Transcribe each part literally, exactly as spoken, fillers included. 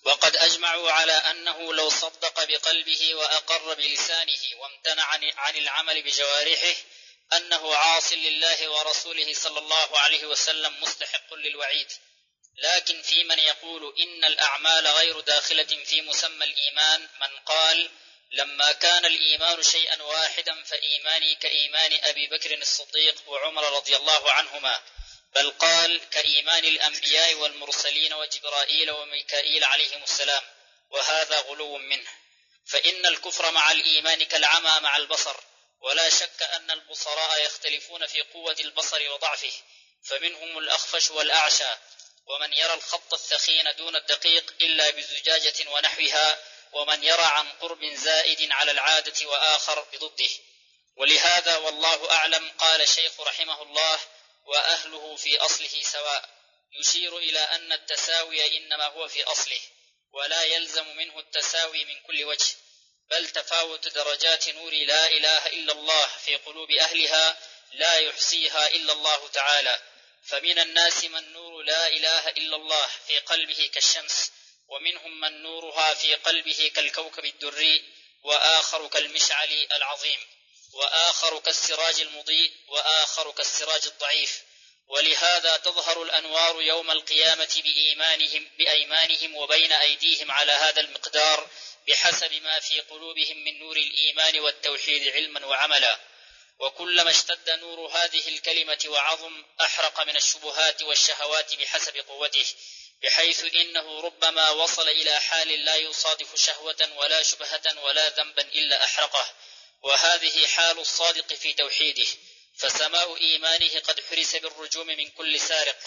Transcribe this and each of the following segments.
وقد أجمعوا على أنه لو صدق بقلبه وأقر بلسانه وامتنع عن العمل بجوارحه أنه عاص لله ورسوله صلى الله عليه وسلم مستحق للوعيد. لكن في من يقول إن الأعمال غير داخلة في مسمى الإيمان من قال لما كان الإيمان شيئا واحدا فإيماني كإيمان أبي بكر الصديق وعمر رضي الله عنهما، بل قال كإيمان الأنبياء والمرسلين وجبرائيل وميكائيل عليهم السلام، وهذا غلو منه. فإن الكفر مع الإيمان كالعمى مع البصر، ولا شك أن البصراء يختلفون في قوة البصر وضعفه، فمنهم الأخفش والأعشى، ومن يرى الخط الثخين دون الدقيق إلا بزجاجة ونحوها، ومن يرى عن قرب زائد على العادة وآخر بضده. ولهذا والله أعلم قال الشيخ رحمه الله وأهله في أصله سواء، يشير إلى أن التساوي إنما هو في أصله، ولا يلزم منه التساوي من كل وجه، بل تفاوت درجات نور لا إله إلا الله في قلوب أهلها لا يحصيها إلا الله تعالى. فمن الناس من نور لا إله إلا الله في قلبه كالشمس، ومنهم من نورها في قلبه كالكوكب الدري، وآخر كالمشعل العظيم، وآخر كالسراج المضيء، وآخر كالسراج الضعيف. ولهذا تظهر الأنوار يوم القيامة بإيمانهم بأيمانهم وبين أيديهم على هذا المقدار بحسب ما في قلوبهم من نور الإيمان والتوحيد علما وعملا. وكلما اشتد نور هذه الكلمة وعظم أحرق من الشبهات والشهوات بحسب قوته، بحيث إنه ربما وصل إلى حال لا يصادف شهوة ولا شبهة ولا ذنبا إلا أحرقه، وهذه حال الصادق في توحيده، فسماء إيمانه قد حرس بالرجوم من كل سارق.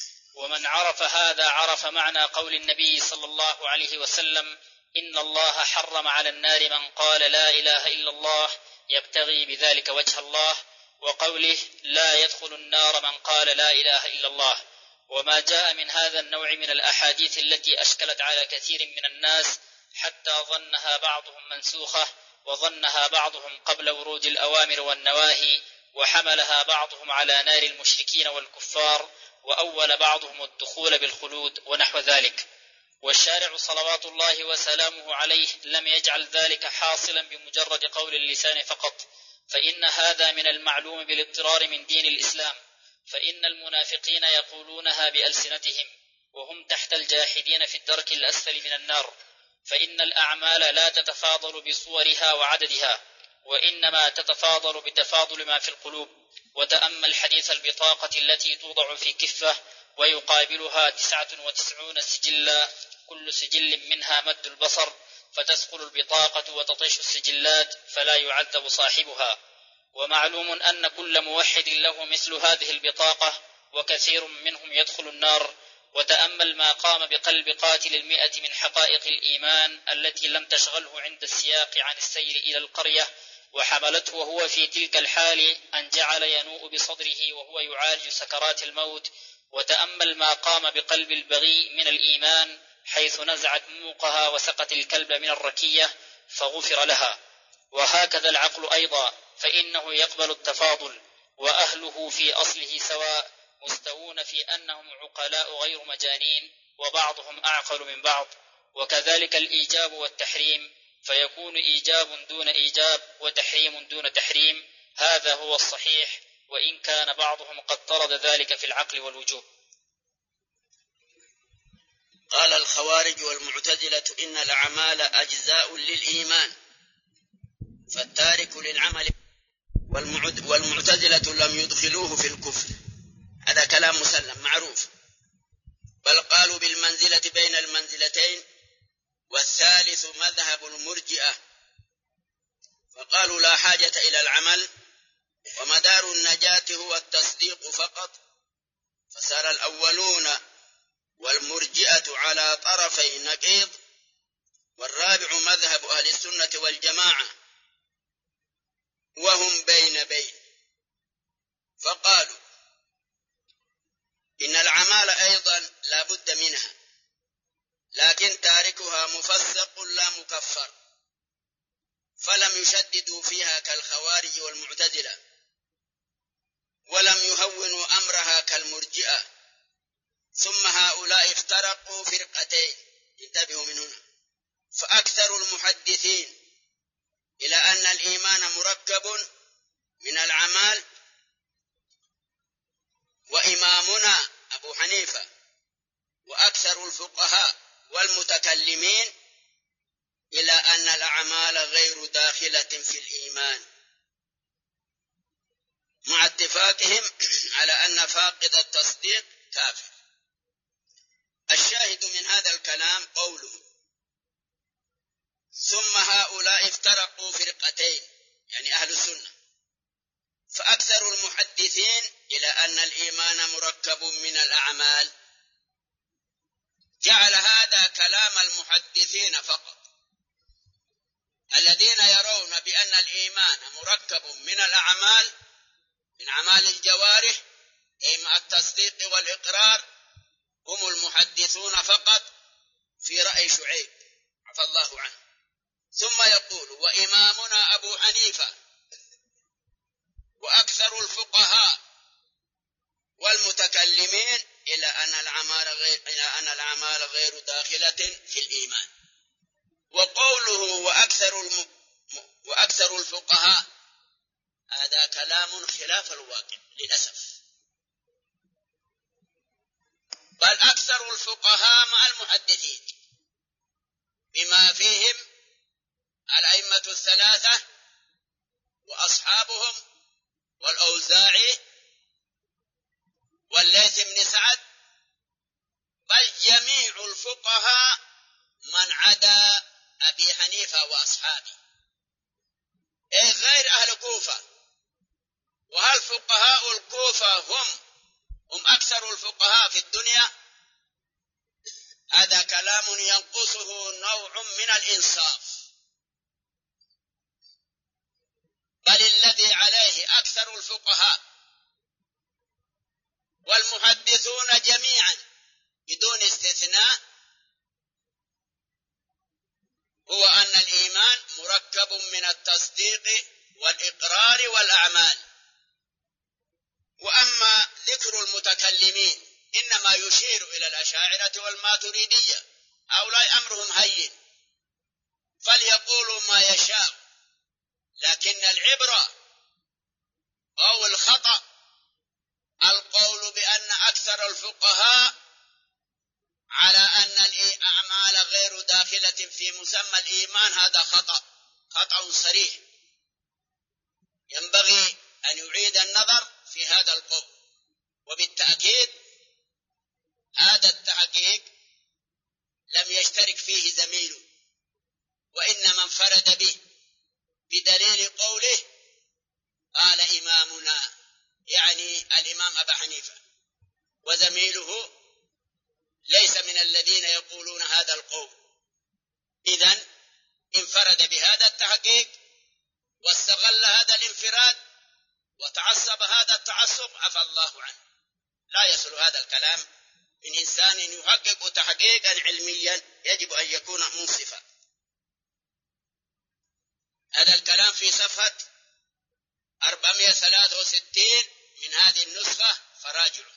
ومن عرف هذا عرف معنى قول النبي صلى الله عليه وسلم إن الله حرم على النار من قال لا إله إلا الله يبتغي بذلك وجه الله، وقوله لا يدخل النار من قال لا إله إلا الله. وما جاء من هذا النوع من الأحاديث التي أشكلت على كثير من الناس حتى ظنها بعضهم منسوخة، وظنها بعضهم قبل ورود الأوامر والنواهي، وحملها بعضهم على نار المشركين والكفار، وأول بعضهم الدخول بالخلود ونحو ذلك. والشارع صلوات الله وسلامه عليه لم يجعل ذلك حاصلا بمجرد قول اللسان فقط، فإن هذا من المعلوم بالاضطرار من دين الإسلام، فإن المنافقين يقولونها بألسنتهم وهم تحت الجاحدين في الدرك الأسفل من النار. فإن الأعمال لا تتفاضل بصورها وعددها، وإنما تتفاضل بتفاضل ما في القلوب. وتأمل حديث البطاقة التي توضع في كفة ويقابلها تسعة وتسعون سجلا كل سجل منها مد البصر، فتثقل البطاقة وتطيش السجلات فلا يعذب صاحبها. ومعلوم أن كل موحد له مثل هذه البطاقة، وكثير منهم يدخل النار. وتأمل ما قام بقلب قاتل المئة من حقائق الإيمان التي لم تشغله عند السياق عن السير إلى القرية، وحملته وهو في تلك الحال أن جعل ينوء بصدره وهو يعالج سكرات الموت. وتأمل ما قام بقلب البغي من الإيمان حيث نزعت موقها وسقت الكلب من الركية فغفر لها. وهكذا العقل أيضا، فإنه يقبل التفاضل، وأهله في أصله سواء، مستوون في أنهم عقلاء غير مجانين، وبعضهم أعقل من بعض. وكذلك الإيجاب والتحريم، فيكون إيجاب دون إيجاب وتحريم دون تحريم، هذا هو الصحيح، وإن كان بعضهم قد طرد ذلك في العقل والوجوب. قال الخوارج والمعتزلة إن الأعمال أجزاء للإيمان، فالتارك للعمل، والمعتزلة لم يدخلوه في الكفر. هذا كلام مسلم معروف، بل قالوا بالمنزلة بين المنزلتين. والثالث مذهب المرجئة، فقالوا لا حاجة إلى العمل، ومدار النجاة هو التصديق فقط. فسار الأولون والمرجئة على طرفي نقيض. والرابع مذهب أهل السنة والجماعة، وهم بين بين، فقالوا إن الأعمال أيضا لا بد منها، لكن تاركها مفسق لا مكفر، فلم يشددوا فيها كالخوارج والمعتزلة، ولم يهونوا أمرها كالمرجئة. ثم هؤلاء افترقوا فرقتين، انتبهوا من المحدثين إلى أن الإيمان مركب من الأعمال، وإمامنا أبو حنيفة وأكثر الفقهاء والمتكلمين إلى أن الأعمال غير داخلة في الإيمان، مع اتفاقهم على أن فاقد التصديق كافر. الشاهد من هذا الكلام قوله: ثم هؤلاء افترقوا فرقتين، يعني أهل السنة، فأكثر المحدثين إلى أن الإيمان مركب من الأعمال. جعل هذا كلام المحدثين فقط، الذين يرون بأن الإيمان مركب من الأعمال، من أعمال الجوارح، أي مع التصديق والإقرار، هم المحدثون فقط في رأي شعيب عفى الله عنه. ثم يقول: وإمامنا أبو حنيفة وأكثر الفقهاء والمتكلمين إلى أن الأعمال غير, إلى أن الأعمال غير داخلة في الإيمان. وقوله وأكثر, الم... وأكثر الفقهاء، هذا كلام خلاف الواقع للأسف، بل أكثر الفقهاء مع المحدثين، بما فيهم الأئمة الثلاثة وأصحابهم والأوزاعي والليث بن سعد، بل جميع الفقهاء من عدا أبي حنيفة وأصحابه، أي غير أهل الكوفة. وهل فقهاء الكوفة هم هم أكثر الفقهاء في الدنيا؟ هذا كلام ينقصه نوع من الإنصاف، بل الذي عليه أكثر الفقهاء والمحدثون جميعا بدون استثناء هو أن الإيمان مركب من التصديق والإقرار والأعمال. وأما ذكر المتكلمين إنما يشير إلى الأشاعرة والماتريدية، هؤلاء أمرهم هين فليقولوا ما يشاء، لكن العبرة أو الخطأ القول بأن أكثر الفقهاء على أن الأعمال غير داخلة في مسمى الإيمان، هذا خطأ خطأ صريح، ينبغي أن يعيد النظر في هذا القول. وبالتأكيد هذا التحقيق لم يشترك فيه زميله، وإنما انفرد به بدليل قوله قال إمامنا، يعني الإمام أبا حنيفة، وزميله ليس من الذين يقولون هذا القول. إذن انفرد بهذا التحقيق واستغل هذا الانفراد وتعصب هذا التعصب، عفى الله عنه. لا يصل هذا الكلام من إنسان يحقق تحقيقا علميا، يجب أن يكون منصفا. هذا الكلام في صفحة أربعمائة وثلاثة وستين من هذه النسخة فراجعوا.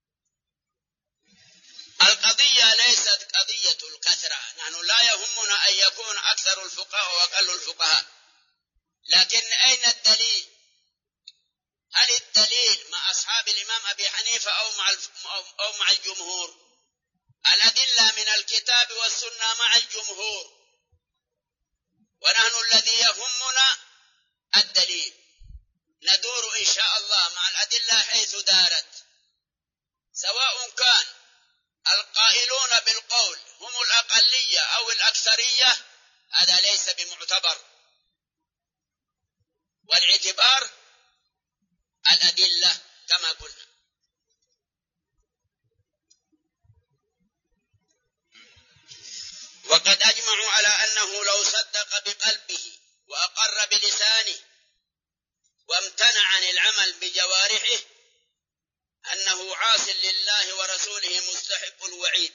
القضية ليست قضية الكثرة، نحن لا يهمنا أن يكون أكثر الفقهاء وأقل الفقهاء، لكن أين الدليل؟ هل الدليل مع أصحاب الإمام أبي حنيفة أو مع أو مع الجمهور؟ الأدلة من الكتاب والسنة مع الجمهور، ونحن الذي يهمنا الدليل. ندور إن شاء الله مع الأدلة حيث دارت، سواء كان القائلون بالقول هم الأقلية أو الأكثرية، هذا ليس بمعتبر، والاعتبار الأدلة كما قلنا. وقد أجمعوا على أنه لو صدق بقلبه وأقر بلسانه وامتنع عن العمل بجوارحه أنه عاص لله ورسوله مستحق الوعيد.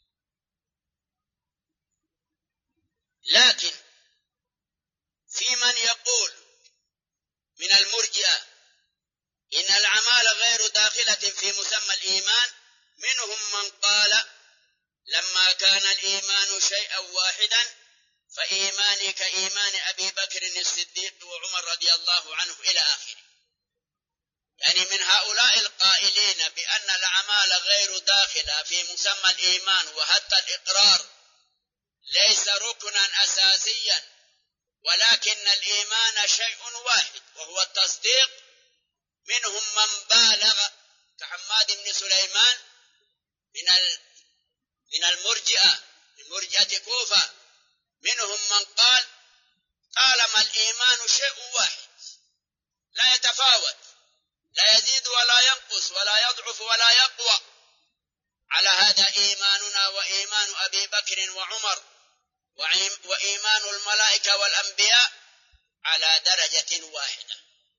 لكن في من يقول من المرجئة إن الأعمال غير داخلة في مسمى الإيمان، منهم من قال لما كان الإيمان شيئا واحدا فإيماني كإيمان أبي بكر الصديق وعمر رضي الله عنه إلى آخره. يعني من هؤلاء القائلين بأن الأعمال غير داخلة في مسمى الإيمان وحتى الإقرار ليس ركنا أساسيا، ولكن الإيمان شيء واحد وهو التصديق، منهم من بالغ كحماد بن سليمان من من المرجئة من مرجئة كوفة، منهم من قال طالما الإيمان شيء واحد لا يتفاوت، لا يزيد ولا ينقص ولا يضعف ولا يقوى، على هذا إيماننا وإيمان أبي بكر وعمر وإيمان الملائكة والأنبياء على درجة واحدة.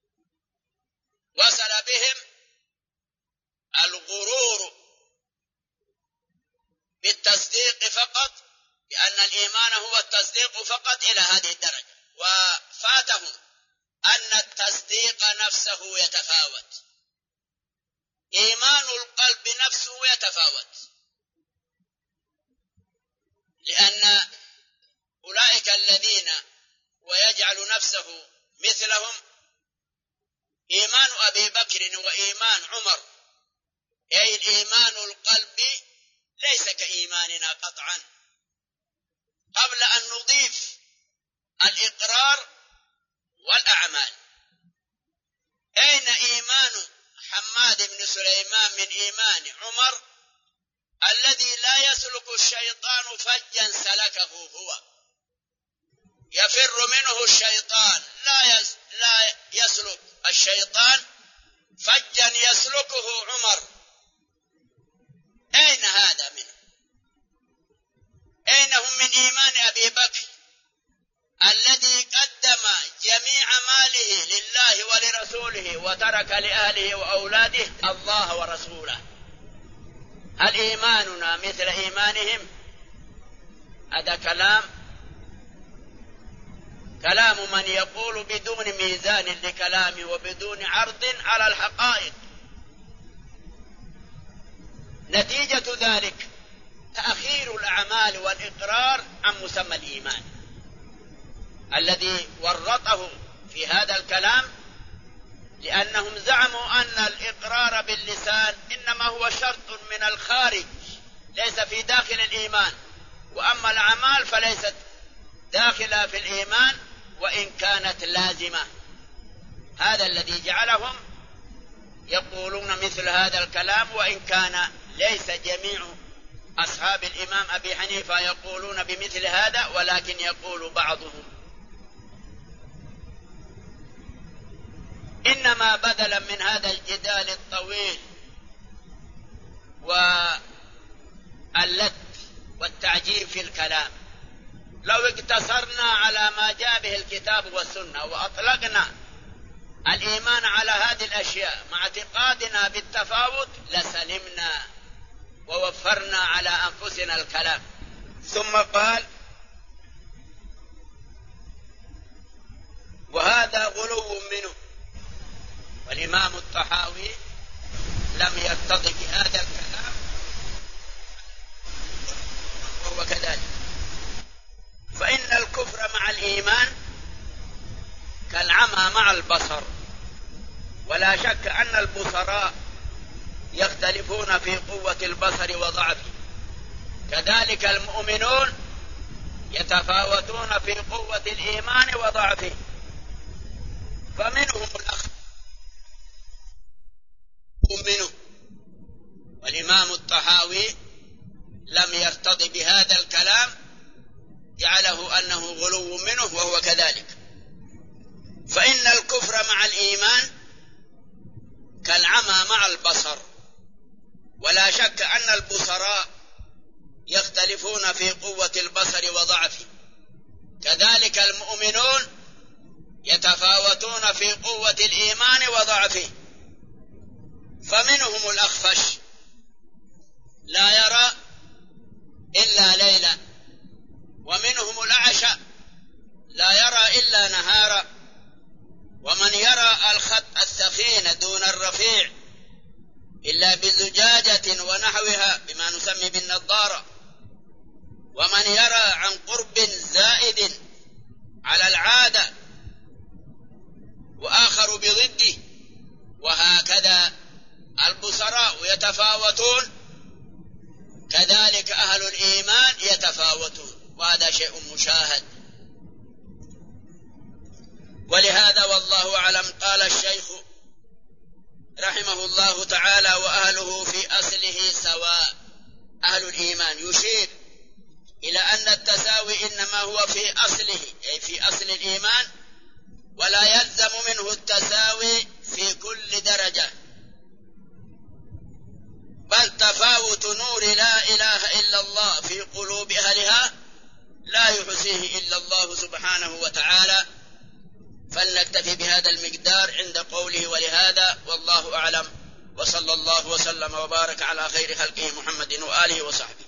وصل بهم الغرور بالتصديق فقط، بأن الإيمان هو التصديق فقط إلى هذه الدرجة، وفاتهم أن التصديق نفسه يتفاوت، إيمان القلب نفسه يتفاوت، لأن أولئك الذين ويجعل نفسه مثلهم إيمان أبي بكر وإيمان عمر، أي الإيمان القلبي ليس كإيماننا قطعا. قبل أن نضيف الإقرار والأعمال، أين إيمان حماد بن سليمان من إيمان عمر الذي لا يسلك الشيطان فجا سلكه هو؟ يفر منه الشيطان، لا لا يسلك الشيطان فجا يسلكه عمر. أين هذا منه؟ أين هم من إيمان أبي بكر الذي قدم جميع ماله لله ولرسوله وترك لأهله وأولاده الله ورسوله؟ هل إيماننا مثل إيمانهم؟ هذا كلام كلام من يقول بدون ميزان لكلامه وبدون عرض على الحقائق. نتيجة ذلك تأخير الأعمال والإقرار عن مسمى الإيمان الذي ورطه في هذا الكلام، لأنهم زعموا أن الإقرار باللسان إنما هو شرط من الخارج ليس في داخل الإيمان، وأما الأعمال فليست داخلة في الإيمان وإن كانت لازمة. هذا الذي جعلهم يقولون مثل هذا الكلام، وإن كان ليس جميع أصحاب الإمام أبي حنيفة يقولون بمثل هذا، ولكن يقول بعضهم. إنما بدلا من هذا الجدال الطويل واللت والتعجيب في الكلام، لو اقتصرنا على ما جاء به الكتاب والسنة وأطلقنا الإيمان على هذه الأشياء مع اعتقادنا بالتفاوت لسلمنا ووفرنا على أنفسنا الكلام. ثم قال: وهذا غلو منه. والإمام الطحاوي لم يرتضي بهذا الكلام وهو كذلك، فإن الكفر مع الإيمان كالعمى مع البصر، ولا شك أن البصراء يختلفون في قوة البصر وضعفه، كذلك المؤمنون يتفاوتون في قوة الإيمان وضعفه، فمنهم الأخ منه. والإمام الطحاوي لم يرتضي بهذا الكلام، جعله أنه غلو منه وهو كذلك. فإن الكفر مع الإيمان كالعمى مع البصر، ولا شك أن البصراء يختلفون في قوة البصر وضعفه، كذلك المؤمنون يتفاوتون في قوة الإيمان وضعفه، فمنهم الأخفش لا يرى إلا ليلا، ومنهم الأعشى لا يرى إلا نهارا، ومن يرى الخط الثخين دون الرفيع إلا بزجاجة ونحوها بما نسمي بالنظارة، ومن يرى عن قرب زائد يتفاوتون، وهذا شيء مشاهد. ولهذا والله أعلم قال الشيخ رحمه الله تعالى: وأهله في أصله سواء. أهل الإيمان يشير إلى أن التساوي إنما هو في أصله، أي في أصل الإيمان، ولا يلزم منه التساوي في كل درجة، بل تفاوت نور لا إله إلا الله في قلوب أهلها لا يحصيه إلا الله سبحانه وتعالى. فلنكتفي بهذا المقدار عند قوله ولهذا والله أعلم، وصلى الله وسلم وبارك على خير خلقه محمد وآله وصحبه.